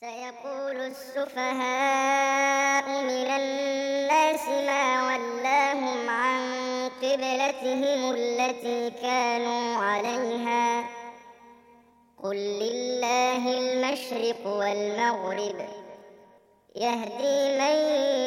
سيقول السفهاء من الناس ما ولاهم عن قبلتهم التي كانوا عليها قل لله المشرق والمغرب يهدي من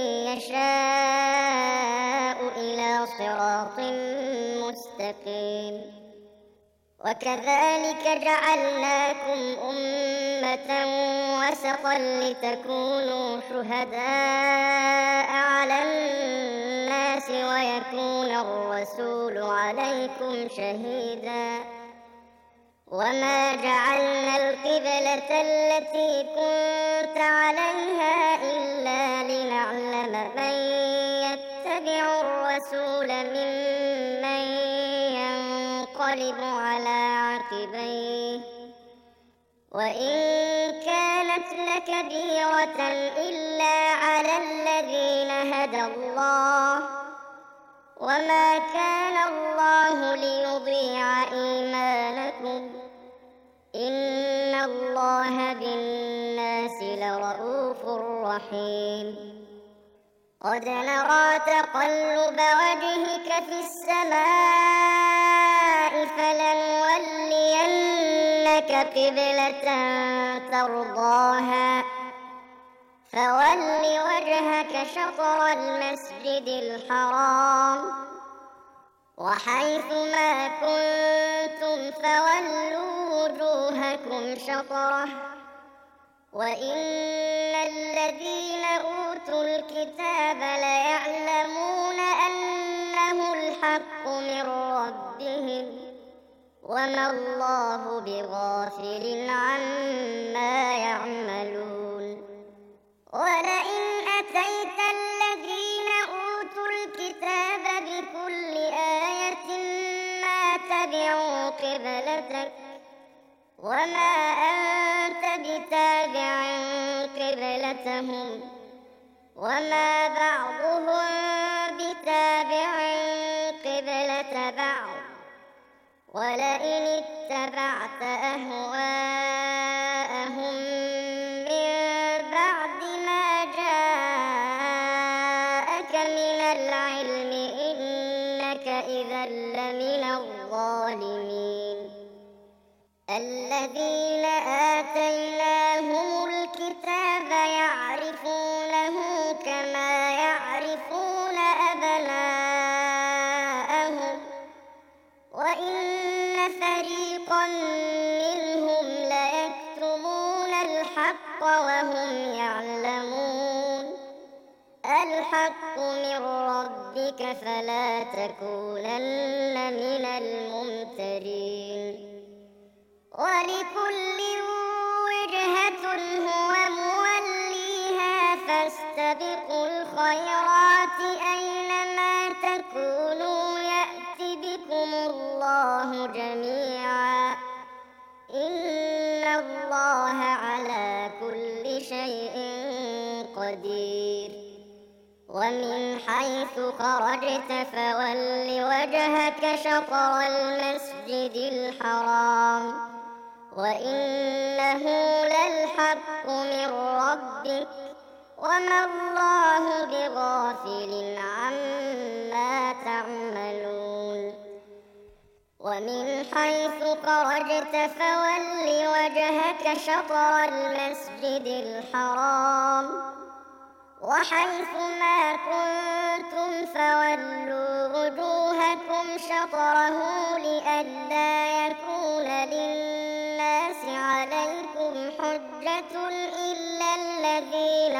يشاء إلى صراط مستقيم. وكذلك جعلناكم أمة وسطا لتكونوا شهداء على الناس ويكون الرسول عليكم شهيدا. وما جعلنا القبلة التي كنت عليها إلا لنعلم من يتبع الرسول ممن ينقلب على عقبيه وإن كانت لكبيرة إلا على الذين هدى الله وما كان الله ليضيع إيمانكم إن الله بالناس لرءوف رحيم. قد نرى تقلب وجهك في السماء فلنولينك قبلة ترضاها فول وجهك شطر المسجد الحرام وحيث ما كنتم فولوا وجوهكم شطره وإن الذين أوتوا الكتاب ليعلمون أنه الحق من ربهم وما الله بغافل عما يعملون. ولئن أتيت الذين أوتوا الكتاب بكل آية ما تبعوا قبلتك وما أنت بتابع قبلتهم وما بعضهم بتابع قبلة بعض ولئن اتبعت أهواءهم من بعد ما جاءك من العلم إنك إذا لمن الظالمين. الذين آتيناهم الكتاب يعرفونه كما يعرفون أبناءهم وإن فريقا منهم ليكتمون الحق وهم يعلمون. الحق من ربك فلا تكونن من الممترين. ولكل وجهة هو موليها فاستبقوا الخيرات أينما تكونوا يأت بكم الله جميعا إن الله على كل شيء قدير. ومن حيث خرجت فول وجهك شطر المسجد الحرام وإنه للحق من ربك وما الله بغافل عما تعملون. ومن حيث خرجت فول وجهك شطر المسجد الحرام وحيث ما كنتم فولوا وجوهكم شطره لئلا يكون للناس عليكم حجة إلا الذين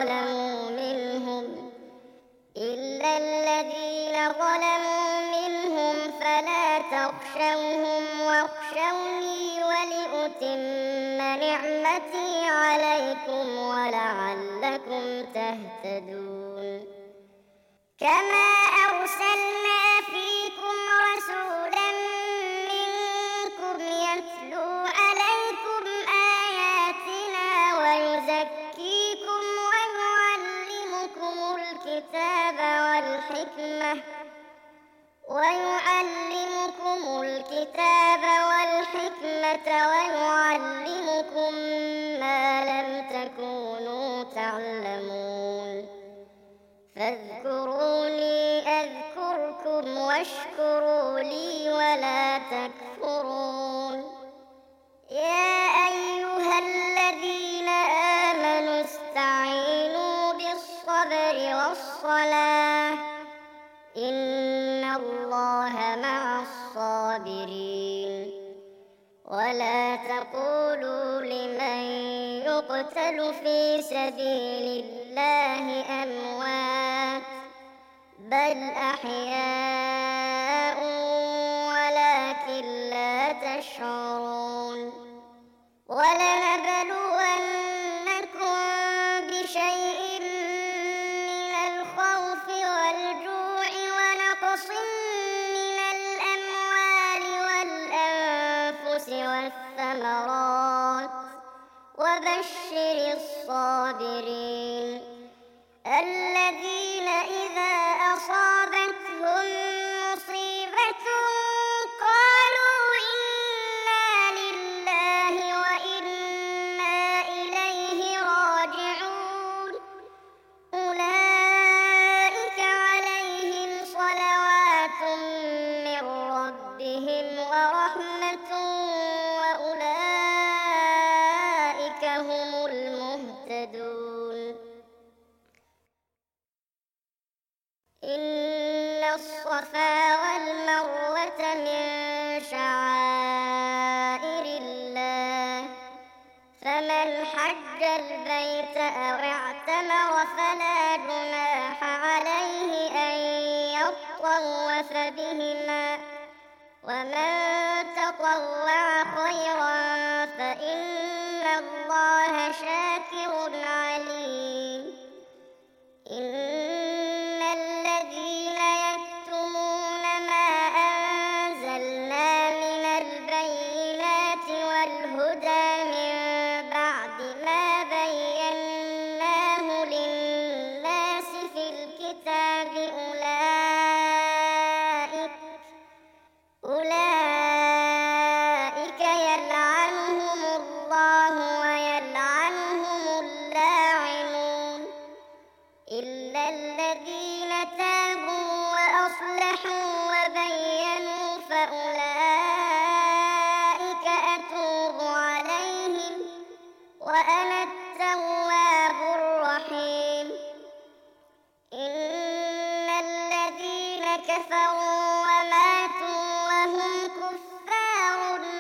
ظلموا منهم فلا تخشوهم واخشوني ولأتم نعمتي عليكم ولعلكم تهتدون. كما أرسلنا فيكم رسولا منكم يتلو عليكم آياتنا ويزكيكم ويعلمكم الكتاب والحكمة ويعلمكم ما لم تكونوا تكونوا تعلمون فاذكروني أذكركم واشكروا لي ولا تكفرون يا أيها الذين آمنوا استعينوا بالصبر والصلاة إن الله مع الصابرين ولا تقولوا لمن يقتل في سبيل الله أموات بل أحياء ولكن لا تشعرون ولنبلونكم بشيء من الخوف والجوع ونقص من الأموال والأنفس والثمرات وبشر الصابرين الذين إذا أصابتهم مصيبة قالوا إنا لله وإنا إليه راجعون أولئك عليهم صلوات من ربهم ورحمة وأولئك هم المهتدون إن الصفا والمروة من شعائر الله فمن حج البيت أو اعتمر فلا جناح عليه أن يطوف بهما ومن تطوع خيرا فإن الله شاكر عليم إن الذين يكتمون ما أنزلنا من البينات والهدى من بعد ما بيناه للناس في الكتاب أولئك يلعنهم الله ويلعنهم اللاعنون إلا الذين تابوا وأصلحوا وبينوا فأولئك أتوب عليهم وأنا التواب الرحيم إن الذين كفروا وماتوا وهم كفار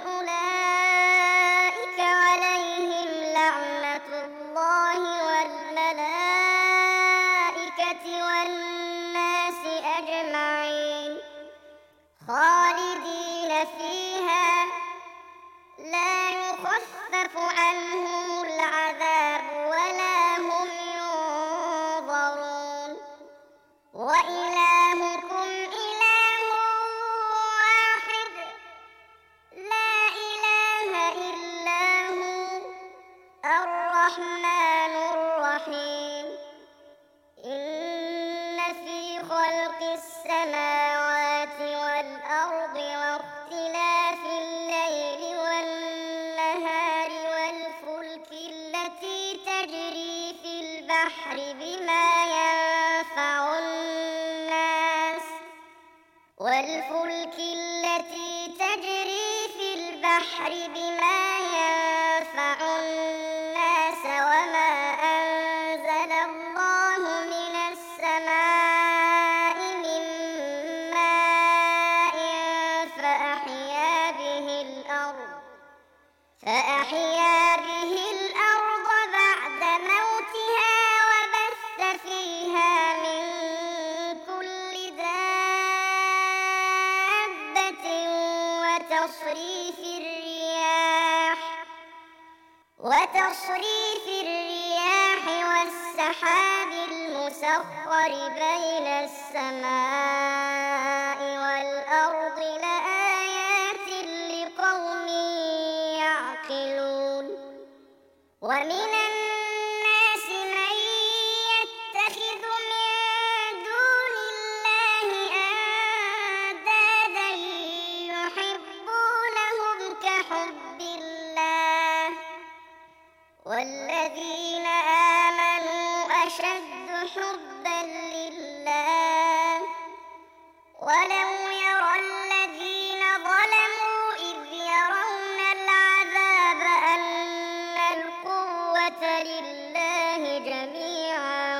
أولئك عليهم لعنة الله والملائكة والناس أجمعين خالدين فيها لا يخفف عنهم العذاب ولا هم ينظرون وإلهكم إله واحد لا إله إلا هو الرحمن الرحيم إن في خلق السماوات والأرض واختلاف الليل والنهار والفلك التي تجري في البحر بما ينفع الناس وما أنزل الله من السماء من ماء فأحيا به الأرض بعد موتها وبث فيها من كل دابة وتصريف الرياح والسحاب المسخر بين السماء والأرض لآيات لقوم يعقلون ومن الناس من يتخذ من دون الله أندادا يحبونهم كحب الله والذين حبا لله. ولو يرى الذين ظلموا إذ يرون العذاب أن القوة لله جميعا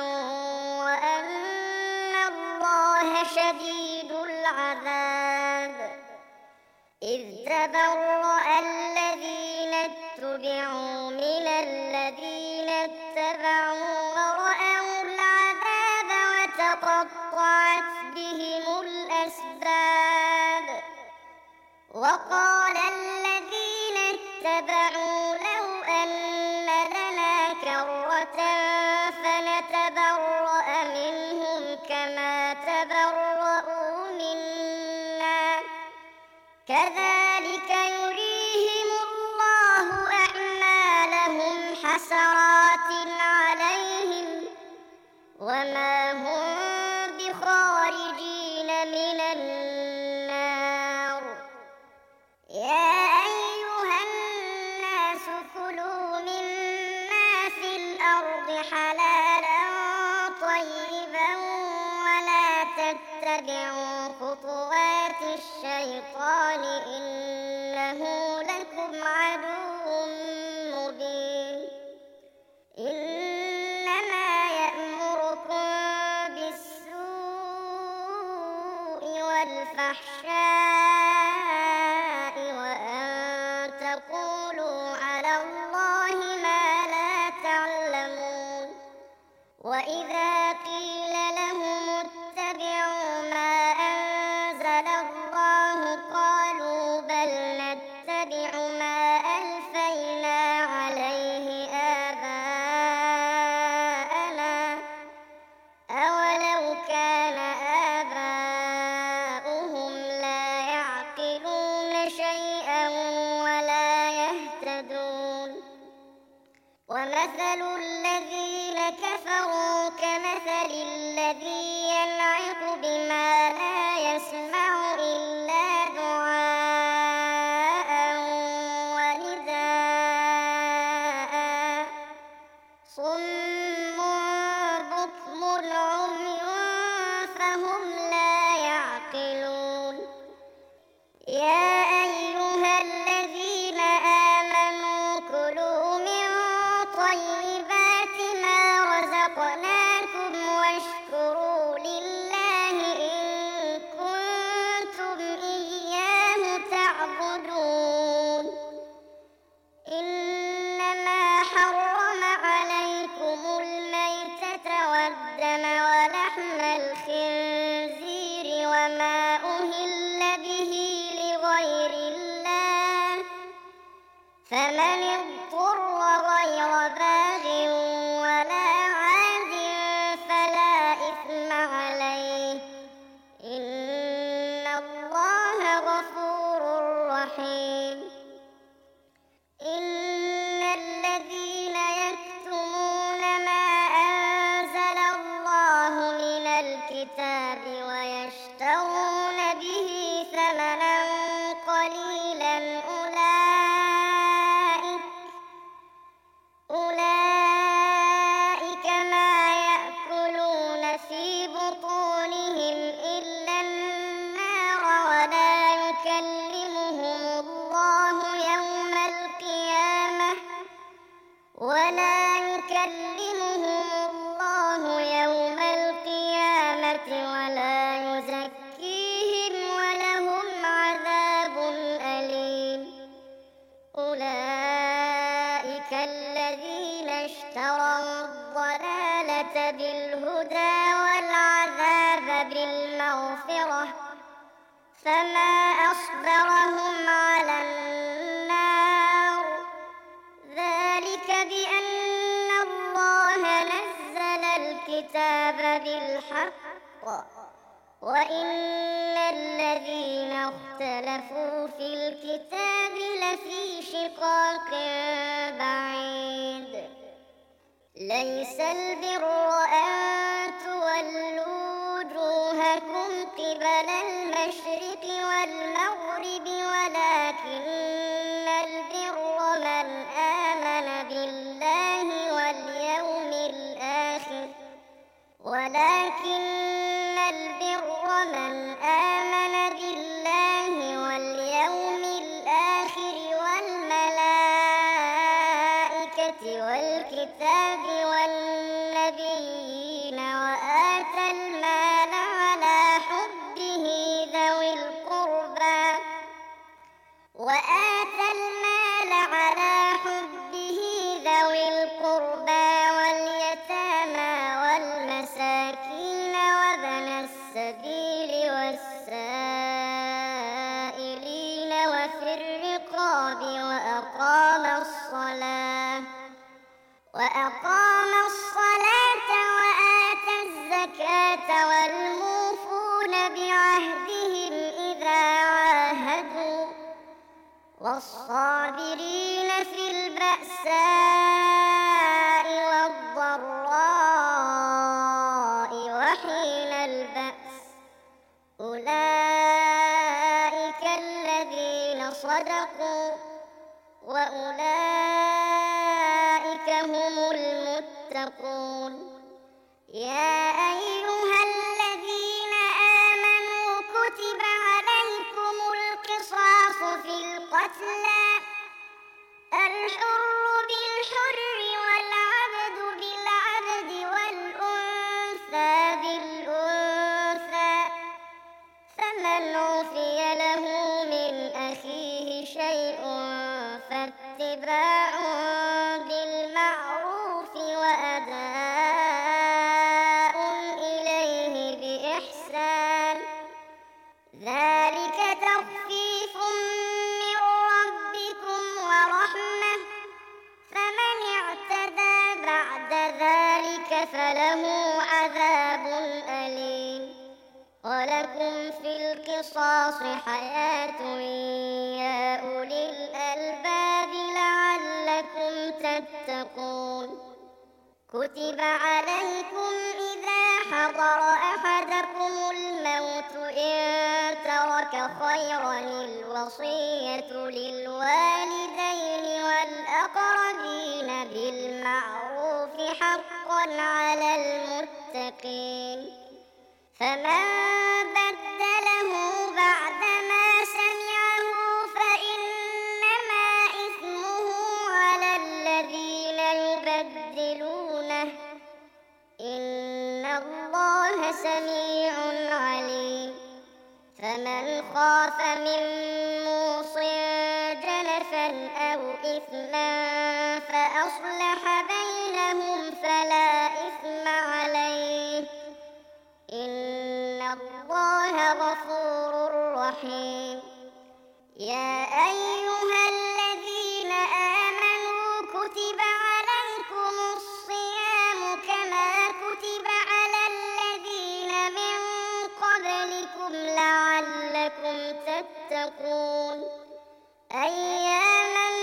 وأن الله شديد العذاب. إذ تبرأ الذين اتبعوا من الذين اتبعوا ورأوا العذاب وتقطعت بهم الأسباب. وقال الذين اتبعوا لو أن لنا كرة فنتبرأ منهم كما تبرأوا منا كذلك يريهم الله أعمالهم حسرات عليهم وما هم بخارجين من النار. يا أيها الناس كلوا مما في الأرض حلالا طيبا ولا تتبعوا خطوات الشيطان إنه لكم عدو مبين. إنما يأمركم بالسوء والفحشاء وأن تقولوا على الله ما لا تعلمون. وإذا قيل لهم اتبعوا ما أنزل الله قالوا بل نتبع ما ألفينا عليه آباءنا أولو كان آباؤهم لا يعقلون شيئا ولا يهتدون. ومثل الذين كفروا كمثل الذي ينعق بما لا يسمع إلا دعاء ونداء صم بكم عمي فهم لا يعقلون. يا أيها الذين آمنوا كلوا من طيبات ما رزقناكم واشكروا لله إن كنتم إياه تعبدون. إنما حرم عليكم الميتة والدم ولحم الخنزير وما أهل به لغير الله فمن اضطر غير باغ ولا عاد فلا إثم عليه إن الله غفور رحيم. إن الذين يكتمون ما أنزل الله من الكتاب ويشترون به ثمنا قليلا أولئك ما يأكلون في بطونهم إلا النار ولا يكلمهم الله يوم القيامة ولا يزكيهم ولهم عذاب أليم. أولئك الذين اشتروا الضلالة بالهدى والعذاب بالمغفرة فما أصبرهم على النار. ذلك بأن الله نزل الكتاب بالحق وإن الذين اختلفوا في الكتاب لفي شقاق بعيد. ليس البر أن تولوا وجوهكم قبل المشرق والمغرب ولكن البر من آمن بالله ولكن البر من آمن بالله واليوم الآخر والملائكة والكتاب والنبيين وآتى المال على حبه ذوي القربى واليتامى والمساكين وابن السبيل والسائلين وفي الرقاب وأقام الصلاة وآتى الزكاة والموفون بعهدهم إذا عاهدوا والصابرين في البأساء والضراء وحين البأس أولئك الذين صدقوا وأولئك هم المتقون. يا أيها الذين آمنوا كتب عليكم القصاص في القتلى الحر بالحر والعبد بالعبد والأنثى بالأنثى فمن عفي له من أخيه شيء فاتباع بالمعروف وأداء إليه بإحسان ذلك تخفيف من ربكم ورحمة فمن اعتدى بعد ذلك فله عذاب أليم. ولكم في القصاص حياة يا أولي الألباب لعلكم تتقون. كتب عليكم إذا حضر أحدكم الموت إن ترك خيرا الوصية للوالدين والأقربين بالمعروف حقا على المتقين. فمن بدله بعدما سمعه فإنما إثمه على الذين يبدلونه إن الله سميع عليم. فمن خاف من موص جنفا أو إثما فأصلح بينهم فلا إثم عليه إن الله غفور رحيم. يا أيها الذين آمنوا كتب عليكم الصيام كما كتب على الذين من قبلكم لعلكم تتقون أياما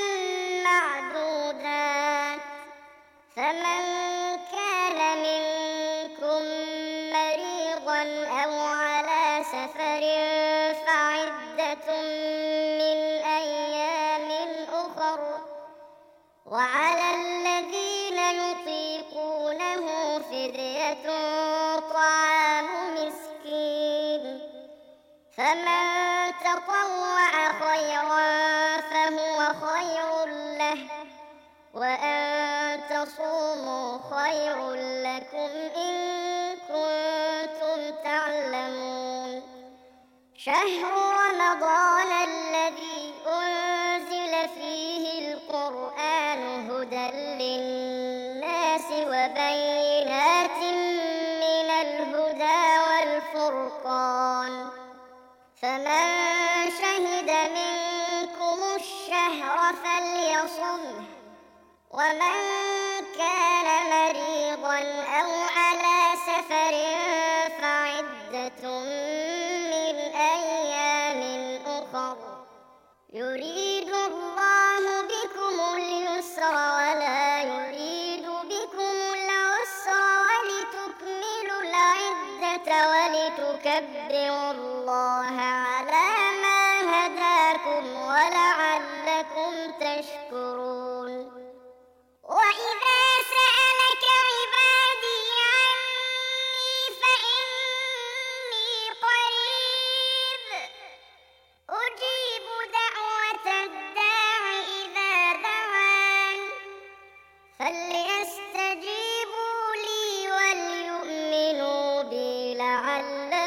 معدودات فمن كان منكم مريضا أو على سفر فعدة من أيام أخر وعلى الذين يطيقونه فدية طعام مسكين فمن تطوع خيرا فهو خير له وأن تصوموا خير لكم إن كنتم تعلمون. شهر رمضان الذي أنزل فيه القرآن هدى للناس وبينات من الهدى والفرقان فمن شهد منكم الشهر فليصمه ومن كان مريضا أو على سفر فعدة من أيام أخر يريد الله بكم اليسر ولا يريد بكم العسر ولتكملوا العدة ولتكبروا الله على ما هداكم ولعلكم تشكرون. وإذا سألك عبادي عني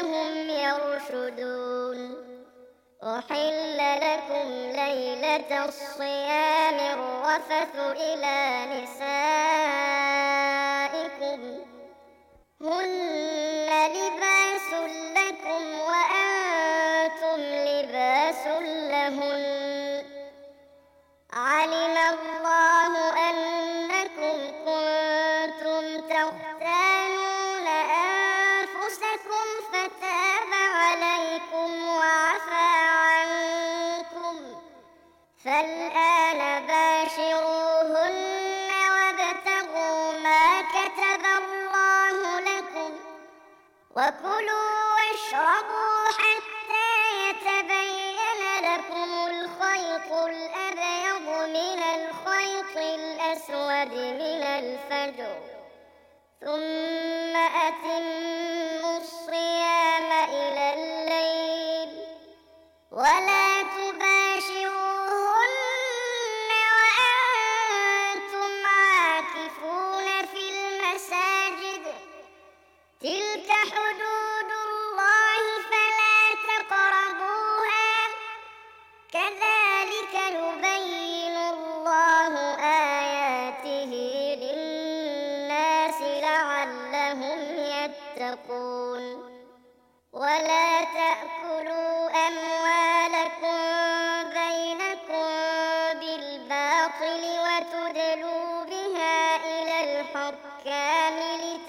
لعلهم يرشدون. أحل لكم ليلة الصيام الرفث إلى نسائكم هن لباس لكم وأنتم لباس لهن. علم الله أنكم كنتم تختانون أنفسكم فتاب عليكم وعفى عنكم، فالآن باشروهن وابتغوا ما كتب الله لكم، وكلوا واشربوا حتى يتبين لكم الخيط الأبيض من الخيط الأسود من الفجر، ثم أتموا الصيام إلى الليل، ولا تباشروهن وأنتم عاكفون في المساجد، تلك حدود الله فلا تقربوها، كذلك يبين الله آياته للناس لعلهم يتقون. ولا تأكلوا أموالكم بينكم بالباطل وتدلوا بها إلى الحكام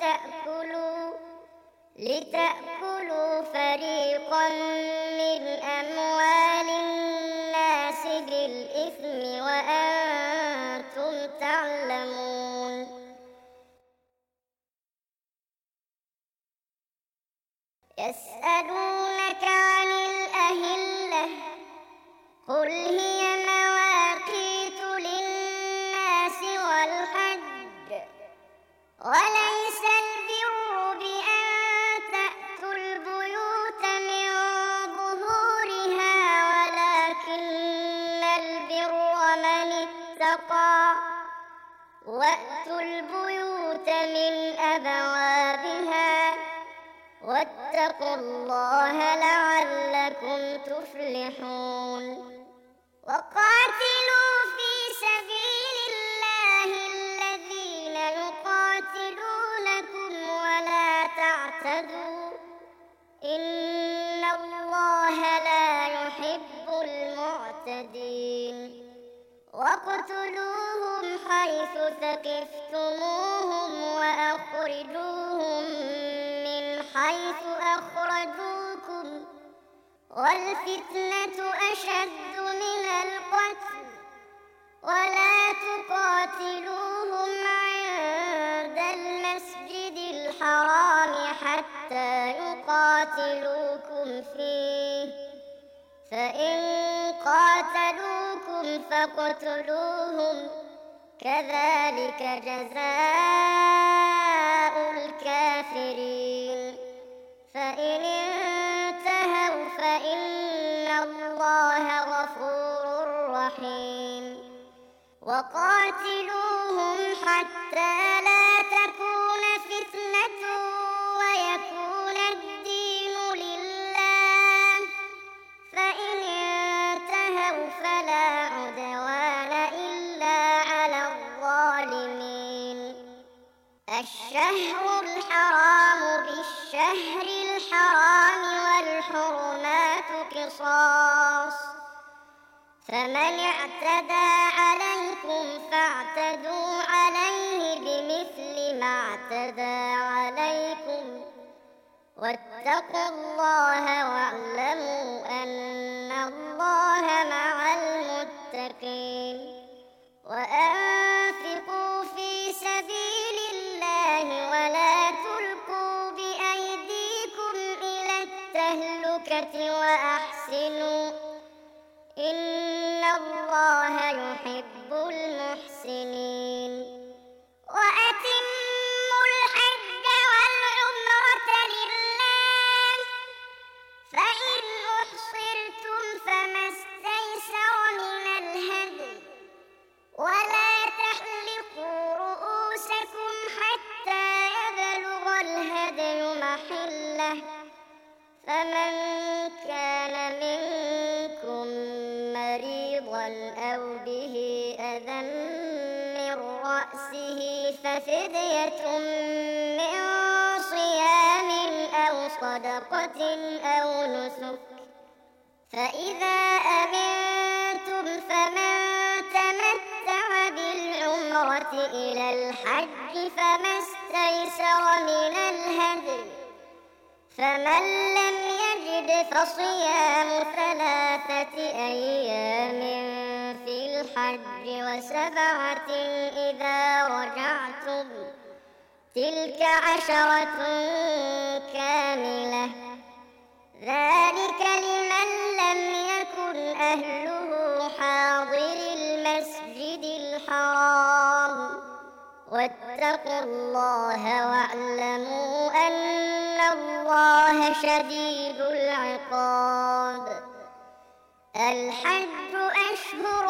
لتأكلوا فريقا من أموال الناس بالإثم وأنتم تعلمون. يسألونك عن الأهلة قل هي مواقيت للناس والحج، وليس البر بأن تأتوا البيوت من ظهورها ولكن البر من اتقى، وأتوا البيوت من أبوابها، واتقوا الله لعلكم تفلحون. وقاتلوا في سبيل الله الذين يقاتلونكم ولا تعتدوا، إن الله لا يحب المعتدين. واقتلوهم حيث ثقفتموهم وأخرجوهم من حيث أخرجوكم، والفتنة أشد من القتل، ولا تقاتلوهم عند المسجد الحرام حتى يقاتلوكم فيه، فإن قاتلوكم فاقتلوهم، كذلك جزاء الكافرين. فإن انتهوا فإن الله غفور رحيم. وقاتلوهم حتى لا تكون فتنة ويكون الدين لله، فإن انتهوا فلا عدوان إلا على الظالمين. الشهر الحرام بالشهر الحرام والحرمات قصاص، فمن اعتدى عليكم فاعتدوا عليه بمثل ما اعتدى عليكم، واتقوا الله واعلموا أن الله مع المتقين. وأنفقوا في سبيل الله ولا تلقوا بأيديكم إلى التهلكة وأحسنوا، إن الله يحب المحسنين. وأتموا الحج والعمرة لله، فإن أحصرتم فما استيسر من الهدي، ولا تحلقوا رؤوسكم حتى يبلغ الهدي محله، فمن كان منكم مريضا أو به أذى من رأسه ففدية من صيام أو صدقة أو نسك فإذا أمنتم فمن تمتع بالعمرة إلى الحج فما استيسر من الهدي فمن لم يجد فصيام 3 أيام في الحج و7 إذا رجعتم تلك 10 كاملة ذلك لمن لم يكن أهله حاضر المسجد الحرام واتقوا الله واعلموا أن الله شديد العقاب الحج أشهر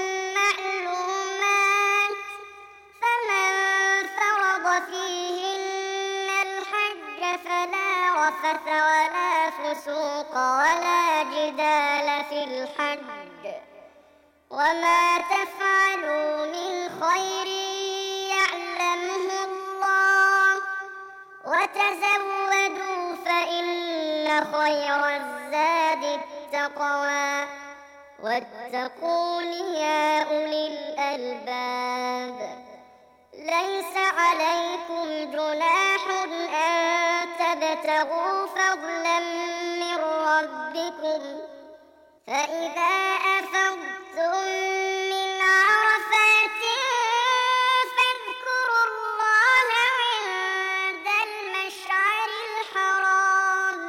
معلومات فمن فرض فيهن الحج فلا رفث ولا فسوق ولا جدال في الحج وما تفعلوا من خير يعلمه الله وتزودوا فإن خير الزاد التقوى واتقون يا أولي الألباب ليس عليكم جناح أن تبتغوا فضلا من ربكم فإذا أفضتم من عرفات فاذكروا الله عند المشعر الحرام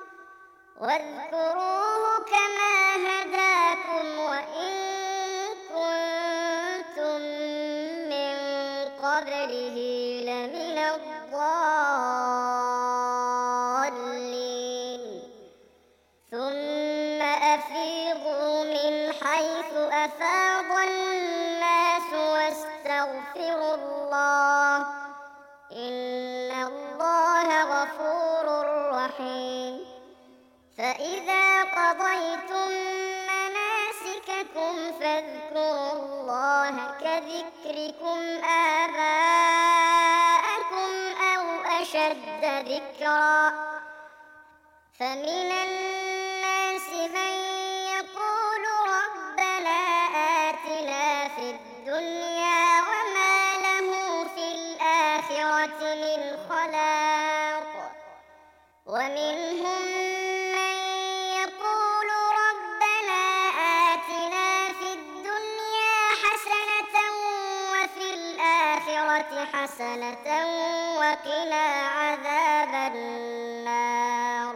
واذكروه كما هداكم وإن كنتم من قبله لمن الضالين ثم أفيضوا من حيث أفاض الناس واستغفروا الله إن الله غفور رحيم فإذا قضيتم مناسككم فاذكروا الله كذكركم آباءكم أو أشد ذكرا فمن الناس من يقول ربنا آتنا في الدنيا وما له في الآخرة من خلاق ومنهم من يقول ربنا آتنا في الدنيا حسنة وفي الآخرة حسنة وقنا عذاب النار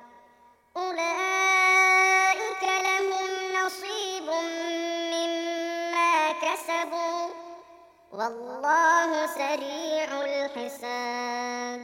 أولئك لهم نصيب مما كسبوا والله سريع الحساب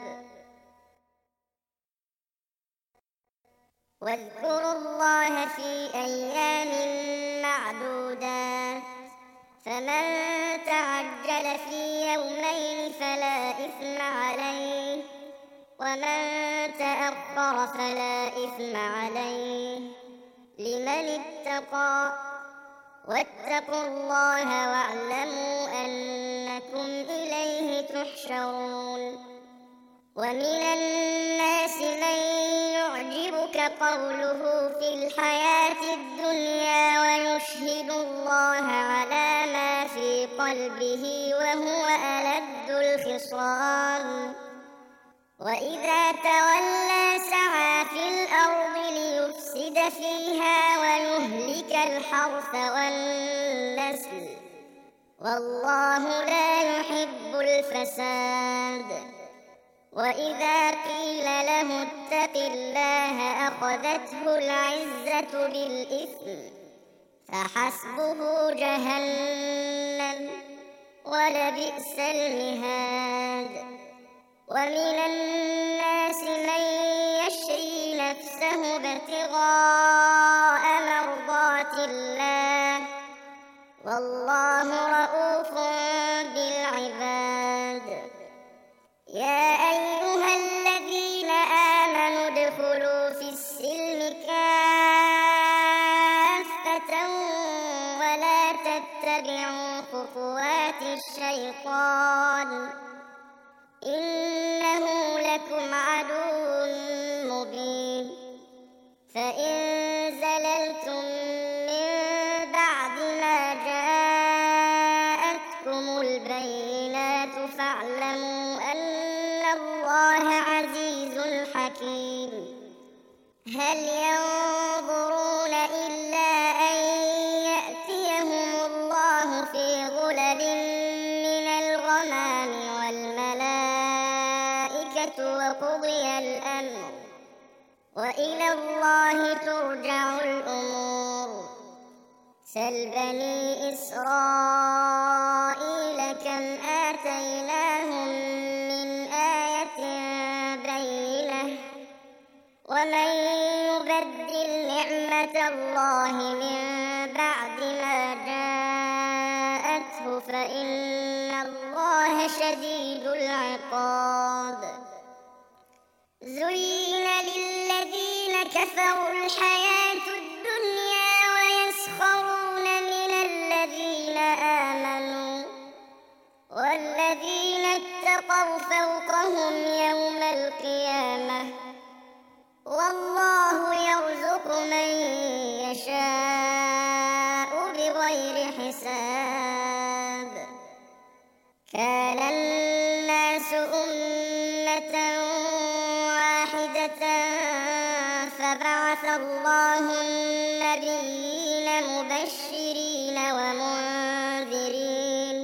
واذكروا الله في أيام معدودات فمن تعجل في يومين فلا إثم عليه ومن تأخر فلا إثم عليه لمن اتقى واتقوا الله واعلموا أنكم إليه تحشرون ومن الناس من يعجبك قوله في الحياة الدنيا ويشهد الله على ما في قلبه وهو ألد الخصام وإذا تولى سعى في الأرض ليفسد فيها ويهلك الحرث والنسل والله لا يحب الفساد وإذا قيل له اتق الله أخذته العزة بالإثم فحسبه جهنم ولبئس المهاد ومن الناس من يشري نفسه ابتغاء مرضات الله والله رؤوف بالعباد يا أيها الذين آمنوا ادخلوا في السلم تتبعوا خطوات الشيطان إنه لكم عدو مبين فإن زللتم من بعد ما جاءتكم البينات فاعلموا أن الله عزيز حكيم هل ينظرون إلا أن يأتيهم الله في ظلل من الغمام والملائكة وقضي الأمر وإلى الله ترجع الأمور سل بني إسرائيل كم آتيناهم من آية بينة ومن يبدل نعمة الله من بعد ما جاءته فإن الله شديد العقاب زين للذين كفروا الحياة الدنيا ويسخرون من الذين آمنوا والذين اتقوا فوقهم يوم القيامة والله يرزق من يشاء بغير حساب كان الناس أمة واحدة فبعث الله النبيين مبشرين ومنذرين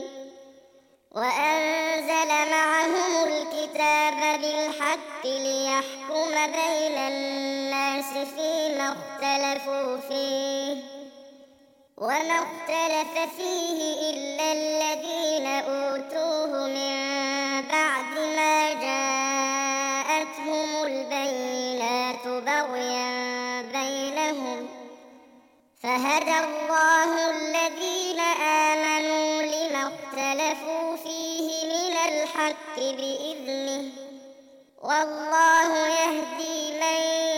وأنزل معهم الكتاب بالحق ليحكم بين الناس فيما اختلفوا فيه وما اختلف فيه إلا الذين أوتوه من بعد ما جاءتهم البينات بغيا بينهم فهدى الله الذين آمنوا لما اختلفوا فيه من الحق بإذنه والله يهدي من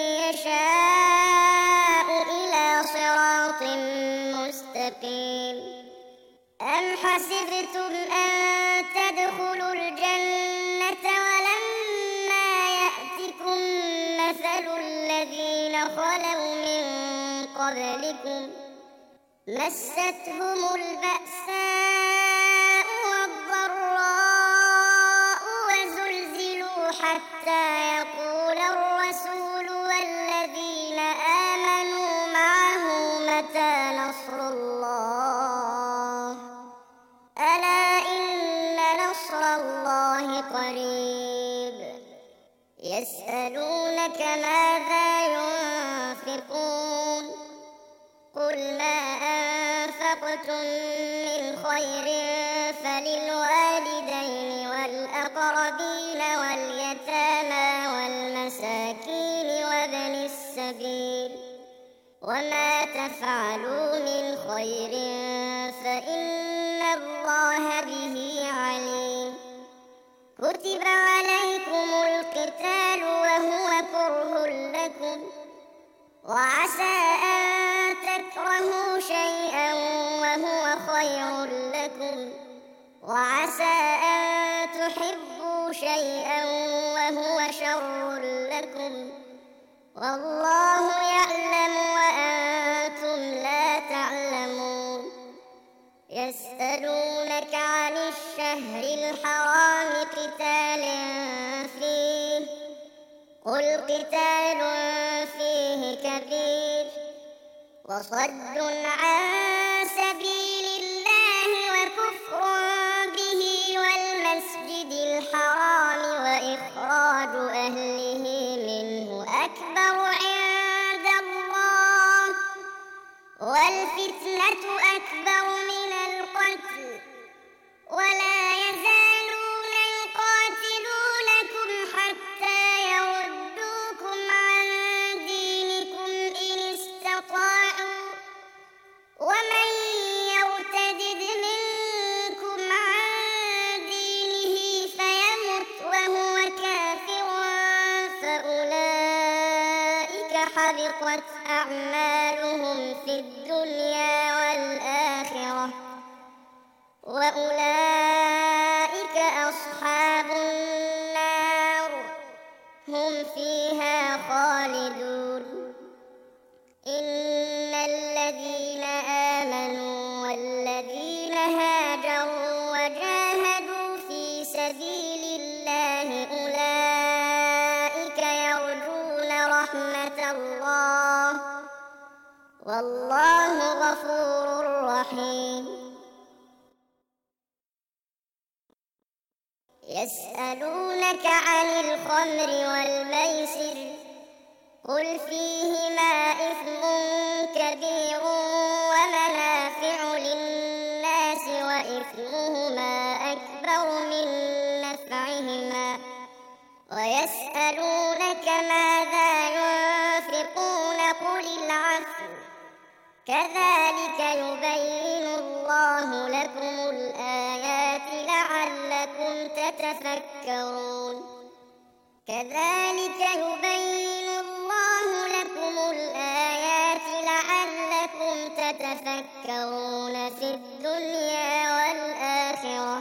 يشاء إلى صراط مستقيم أم حسبتم أن تدخلوا الجنة ولما يأتكم مثل الذين خلوا من قبلكم مستهم البأساء والضراء وزلزلوا حتى يقول الرسول والذين آمنوا معه متى نصر الله ألا إن نصر الله قريب يسألونك ماذا ينفقون قل ما أنفقتم من خير فللوالدين والأقربين واليتامى والمساكين وابن السبيل وما تفعلوا من خير فإن الله به عليم كتب عليكم القتال وهو كره لكم وعسى أن تكرهوا شيئا وهو خير لكم وعسى أن تحبوا شيئا وهو شر لكم والله يعلم وأنتم لا تعلمون يسألونك عن الشهر الحرام قتال فيه قل قتال فيه كبير وصد عن سبيل الله وكفر به والمسجد الحرام وإخراج أهله منه أكبر عند الله والفتنة أكبر من القتل ولا يزالون يقاتلونكم حتى يردوكم عن دينكم إن استطاعوا ومن يرتدد منكم عن دينه فيمت وهو كافر فأولئك حبطت أعمالهم في الدنيا والآخرة وأولئك أصحاب النار هم فيها خالدون. إن الذين آمنوا والذين هاجروا وجاهدوا في سبيل الله أولئك يرجون رحمة الله والله غفور رحيم. يسألونك عن الخمر والميسر قل فيهما إثم كبير ومنافع للناس وإثمهما أكبر من نفعهما ويسألونك ماذا ينفقون قل العفو كذلك يبين الله لكم الآيات لعلكم تتفكرون. كذلك يبين الله لكم الآيات لعلكم تتفكرون في الدنيا والآخرة.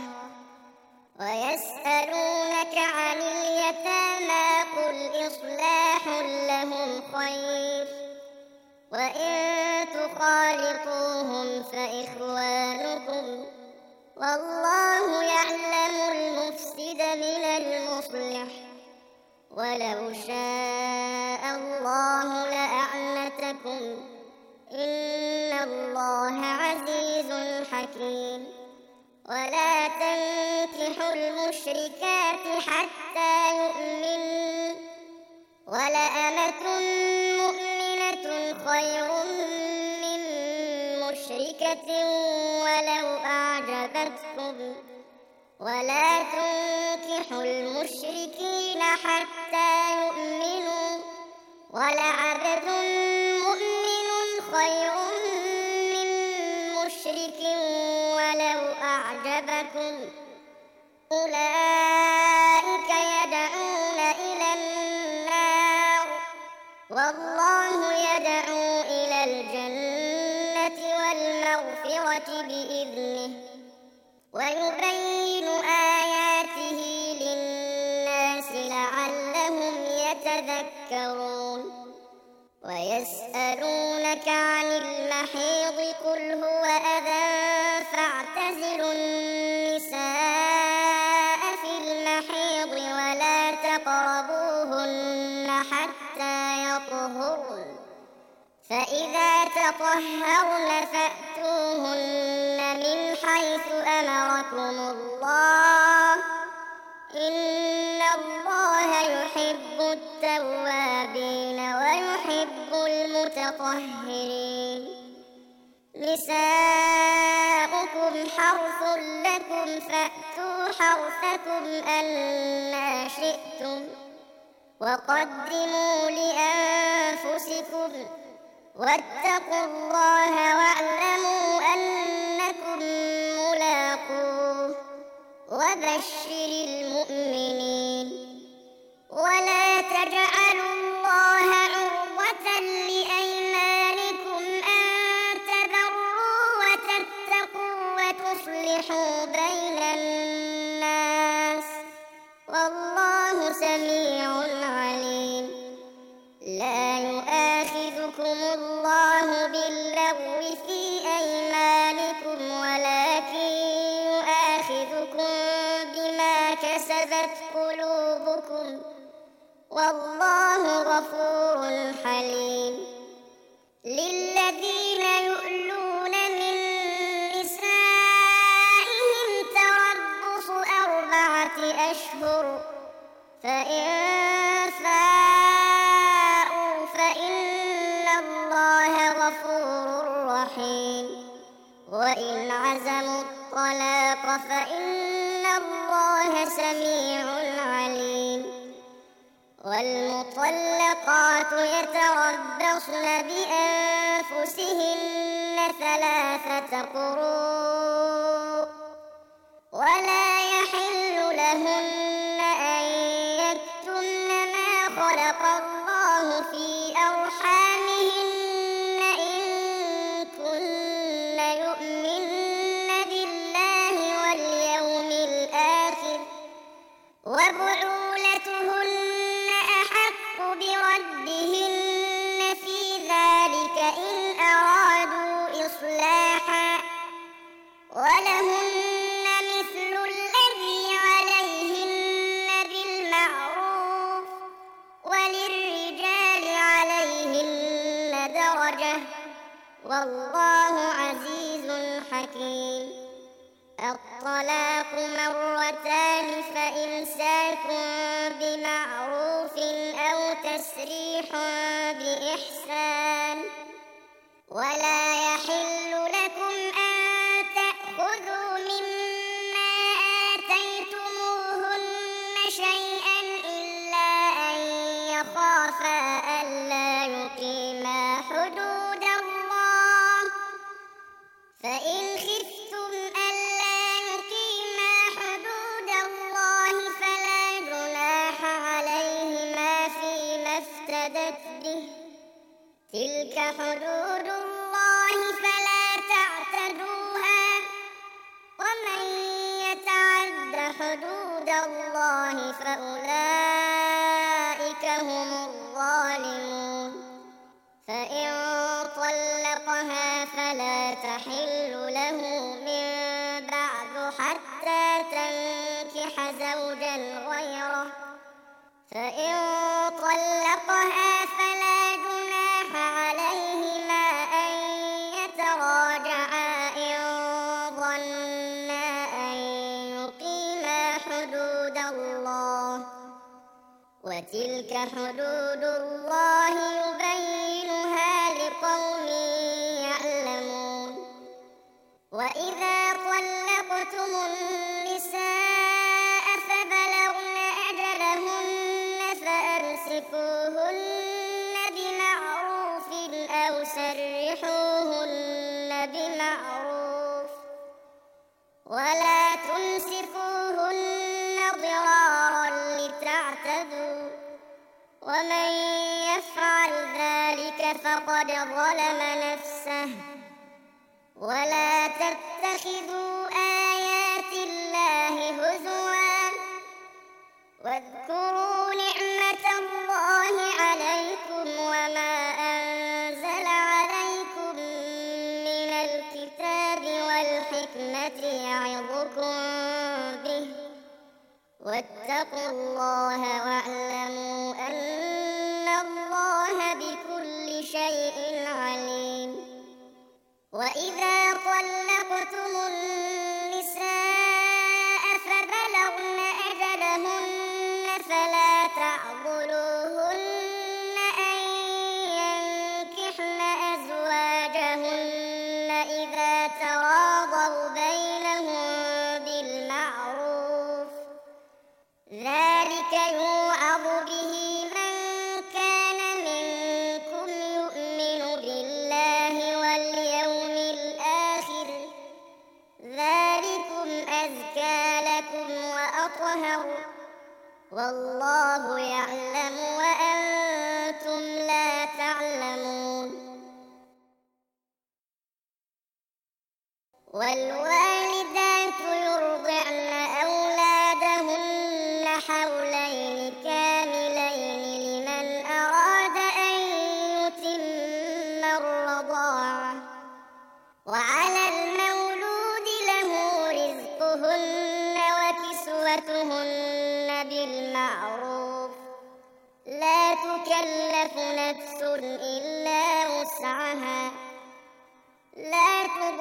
ويسألونك عن اليتامى قل إصلاح لهم خير وإن تخالطوهم فإخوانكم والله يعلم المفسد من المصلح ولو شاء الله لأعنتكم إن الله عزيز حكيم. ولا تنكحوا المشركات حتى يؤمنوا ولأمة مؤمنة خير من مشركة ولو أعجبتكم ولا تنكحوا المشركين حتى يؤمنوا ولعبد مؤمن خير من مشرك ولو أعجبكم أولئك يدعون إلى النار والله يدعو إلى الجنة والمغفرة بإذنه ويبين آياته للناس لعلهم يتذكرون. ويسألونك عن المحيض قل هو أذى فاعتزلوا النساء في المحيض ولا تقربوهن حتى يطهرن فإذا تطهرن فأتوهن من حيث أمركم الله إن الله يحب التوابين ويحب المتطهرين. نساؤكم حرث لكم فأتوا حرثكم أنى شئتم وقدموا لأنفسكم واتقوا الله واعلموا أنكم ملاقوه وبشر المؤمنين. ولا تجعلوا الله عرضة لأيمانكم أن تبروا وتتقوا وتصلحوا بين الناس والله سميع عليم. لا يؤاخذكم الله باللغو في أيمانكم ولكن يؤاخذكم بما كسبت قلوبكم والله غفور حليم. للذين يؤلون من نسائهم تربص 4 أشهر فإن فاءوا فإن الله غفور رحيم. وإن عزموا الطلاق فإن الله سميع عليم. والمطلقات يتربصن بأنفسهن 3 قروء ولا يحل لهن أن يكتمن ما خلق الله في أرحامهن إن كن يؤمن بالله والله عزيز حكيم. الطلاق مرتان فإمساك بمعروف أو تسريح بإحسان. ولا يحل لكم أن تأخذوا مما آتيتموهن شيئا إلا أن يخافا ألا يقيما حدود الله. فإن خفتم ألا يقيما حدود الله فلا جناح عليهما فيما افتدت به. تلك حدود الله فلا تعتدوها. ومن يتعد حدود الله فأولئك هم الظالمون. فإن طلقها فلا تحل له من بعد حتى تنكح زوجا غيره. فإن طلقها فلا جناح عليهما أن يتراجعا إن ظنا أن يقيما حدود الله. وتلك حدود الله يبينها لقوم يعلمون. وإذا طلقتم النساء فبلغن أجلهن فأمسكوهن بمعروف أو سرحوهن بمعروف. ولا تمسكوهن ضرارا لتعتدوا. ومن يفعل ذلك فقد ظلم نفسه. ولا تتخذوا آيات الله هزوا. واذكروا نعمة الله عليكم وما أنزل عليكم من الكتاب والحكمة يعظكم به. واتقوا الله واعلموا أن الله بكل شيء عليم. وإذا طلقتم النساء فبلغن أجلهن فلا تعضلوهن أن ينكحن أزواجهن إذا تراضوا بينهم بالمعروف. ذلك يوعظ به من كان منكم يؤمن بالله واليوم الآخر. ذلكم أزكى لكم وأطهر. والله يعلم وأنتم لا تعلمون. والوالدات يرضعن أولادهن حولين كاملين لمن أراد أن يتم الرضاعة. وعلى المولود له رزقهن وكسوتهن بالمعروف. لا تكلف نفس إلا وسعها. لا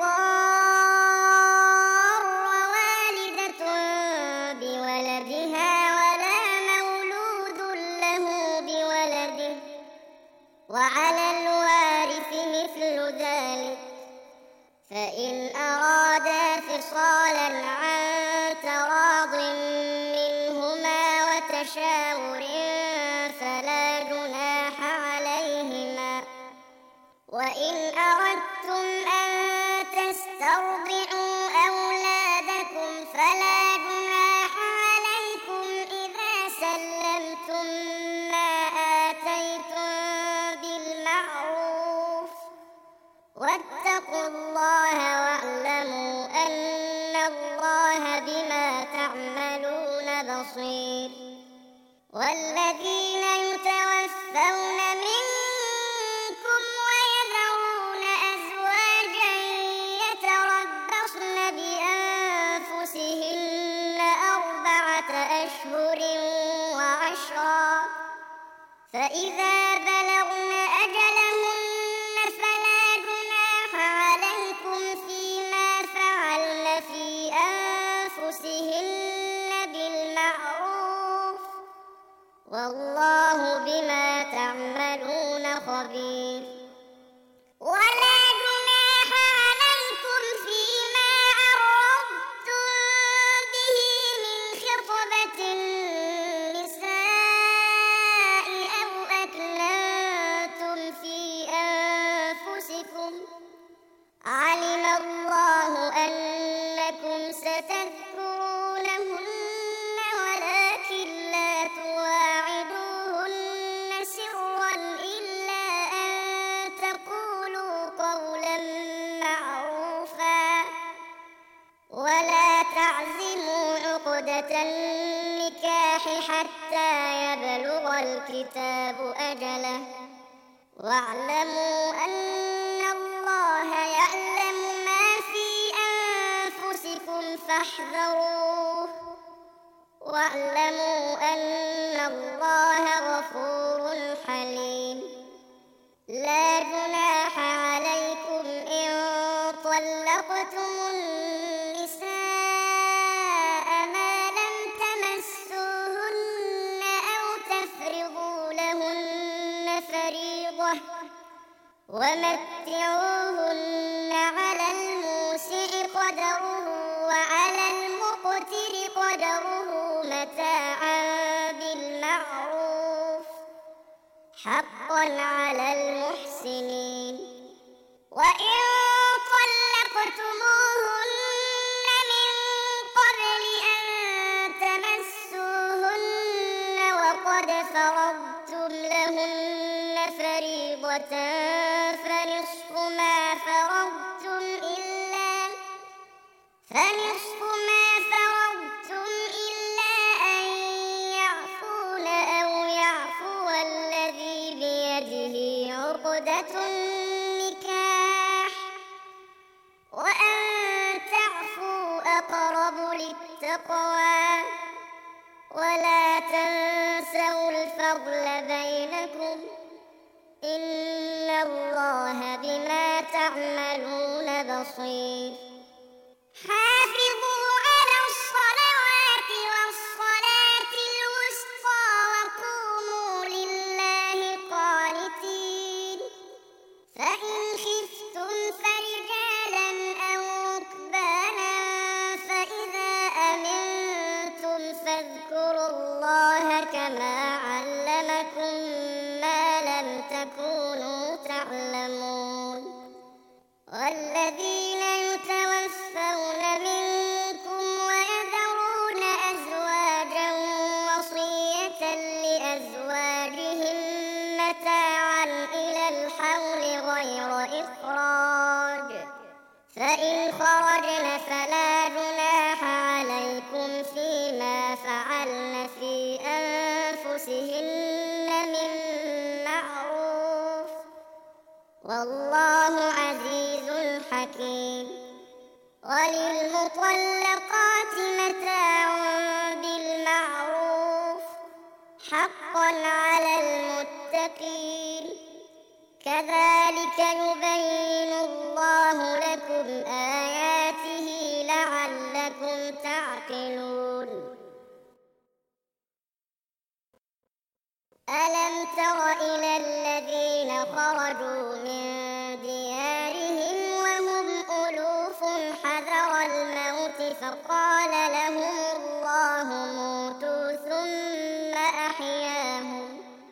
تضار والدة بولدها ولا مولود له بولده. وعلى الوارث مثل ذلك. فإن أرادا فصالا عن تراض منهما وتشاور فلا جناح عليهما. وإن أردتم أن تسترضعوا أولادكم فلا جناح عليكم إذا سلمتم ما آتيتم بالمعروف. واتقوا الله واعلموا أن الله بما تعملون بصير. والذين يتوفون منكم ويذرون أزواجا يتربصن بأنفسهن 4 أشهر وعشرا. فإذا بلغن أجلهن فلا جناح خبير ولا جناح عليكم فيما عرضتم به من خطبة النساء أو أكننتم في أنفسكم علم الله أنكم ستذكرونهن ولكن لا تواعدوهن سرا إلا أن تقولوا قولا معروفا ولا تعزموا عقدة النكاح حتى يبلغ الكتاب أجله واعلموا أن الله يعلم ما في أنفسكم فاحذروه واعلموا أن الله غفور حليم لا جناح عليكم إن طلقتم النساء ما لم تمسوهن أو تفرضوا لهن فريضة ومتعوهن على الموسع قدره وعلى المقتر قدره متاعا بالمعروف حقا على المحسنين وإن طلقتموهن من قبل أن تمسوهن وقد فرضتم لهن فريضة فنصف ما فرضتم إلا أن يعفون أو يعفو الذي بيده عقدة النكاح وأن تعفوا أقرب للتقوى ولا تنسوا الفضل بينكم إن الله بما تعملون بصير حافظوا على الصلوات والصلاة الوسطى وقوموا لله قانتين فإن خفتم فرجالا أو ركبانا فإذا أمنتم فاذكروا الله كما علمكم ما لم تكونوا تعلمون والذين يتوفون منكم ويذرون أزواجا وصية لأزواجهم متاعا إلى الحول غير إخراج فإن خرجن فلا جناح عليكم فيما فعلن في أنفسهن من معروف والله عزيز حكيم وللمطلقات متاع بالمعروف حقا على المتقين كذلك يبين الله لكم آياته لعلكم تعقلون ألم تر إلى الذين خرجوا من ديارهم وهم ألوف حذر الموت فقال لهم الله موتوا ثم أحياهم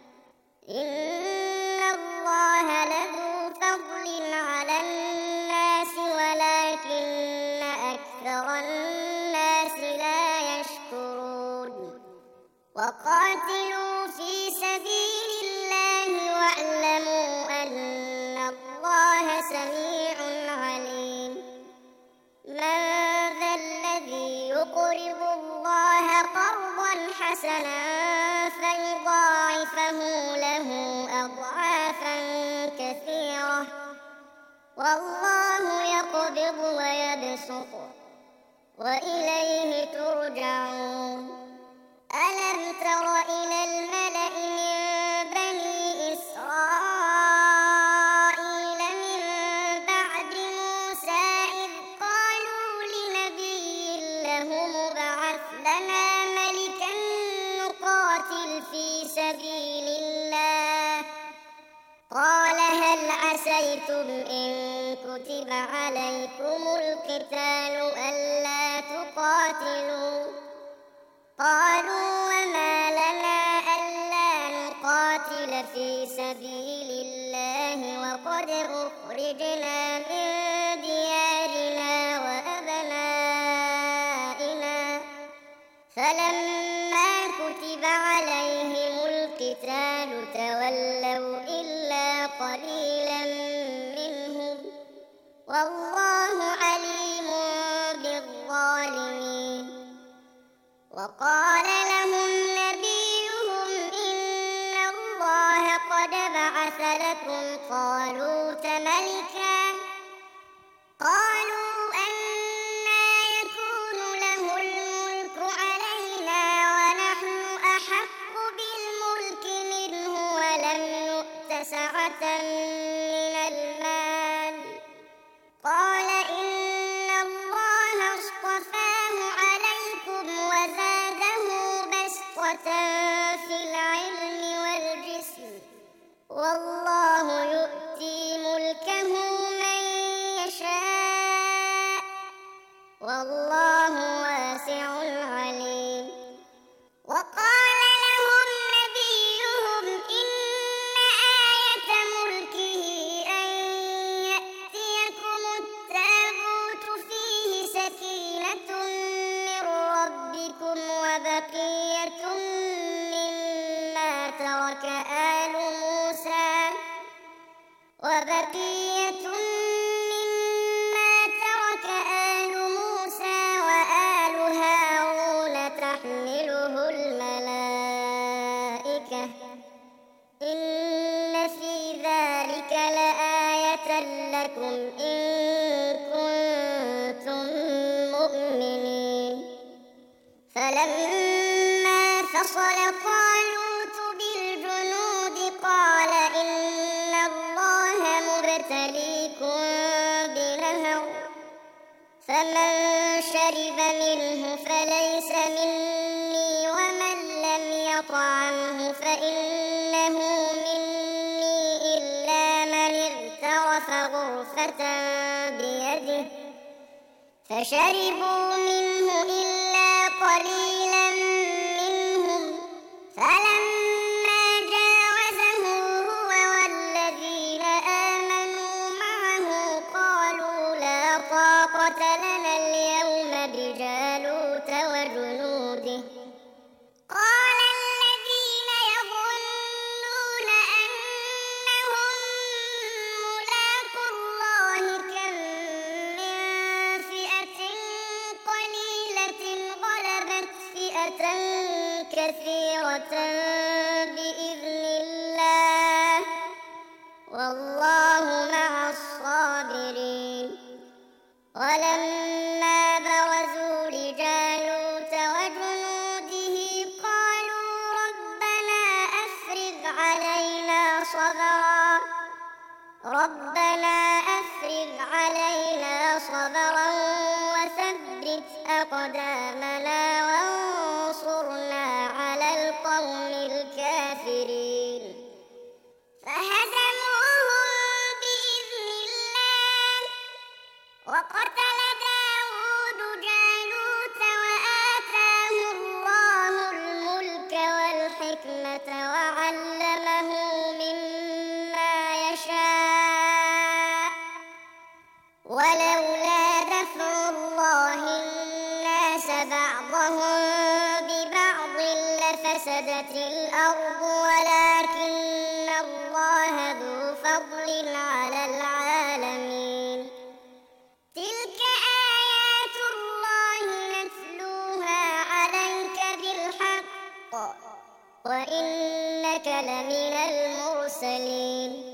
إن الله لذو فضل على الناس ولكن أكثر الناس لا يشكرون وقاتلوا في سبيل الله واعلموا أن الله سميع عليم من ذا الذي يقرض الله قرضا حسنا فيضاعفه له أضعافا كثيرة والله يقبض ويبسط وإليه ترجعون ألم تر إلى الملأ من بني إسرائيل من بعد موسى إذ قالوا لنبي له ابعث لنا ملكا نقاتل في سبيل الله قال قلتم إن كتب عليكم القتال ألا تقاتلوا قالوا وما لنا ألا نقاتل في سبيل الله وقد أخرجنا من ديارنا وأبنائنا فلما كتب عليهم القتال تولوا إلا قليلا منهم والله عليم بالظالمين وقال لهم نبيهم إن الله قد بعث لكم طالوت ملكا قالوا أنى يكون له الملك علينا ونحن أحق بالملك منه ولم يؤت سعة من المال قال إن الله اصطفاه عليكم وزاده بسطة في العلم والجسم والله يؤتي ملكه من يشاء والله واسع عليم وقال لهم نبيهم إن آية ملكه أن يأتيكم التابوت فيه سكينة من ربكم وبقية مما ترك آل موسى وآل هارون تحمله الملائكة إن في ذلك لآية لكم إن كنتم مؤمنين فلما فصل طالوت بالجنود قال إن الله مبتليكم بنهر فمن شرب منه فليس مني ومن لم يطعمه فإنه مني إلا من اغترف غرفة بيده فشربوا منه إلا قليلا منهم فلما جاوزه هو والذين آمنوا معه قالوا لا طاقة لنا اليوم بجالوت وجنوده قال الذين يظنون أنهم ملاقو الله كم من فئة قليلة غلبت فئة كثيرة بإذن الله والله مع الصابرين ولما برزوا لجالوت وجنوده قالوا ربنا أفرغ علينا صبرا وثبت أقدامنا وانصرنا على القوم الكافرين فهزموهم بإذن الله وقتل داود جالوت وآتاه الله الملك والحكمة وعلمه مما يشاء ولولا دفع الله الناس بعضهم ببعض لفسدت الأرض ولكن الله ذو فضل على العالمين تلك آيات الله نتلوها عليك بالحق وإنك لمن المرسلين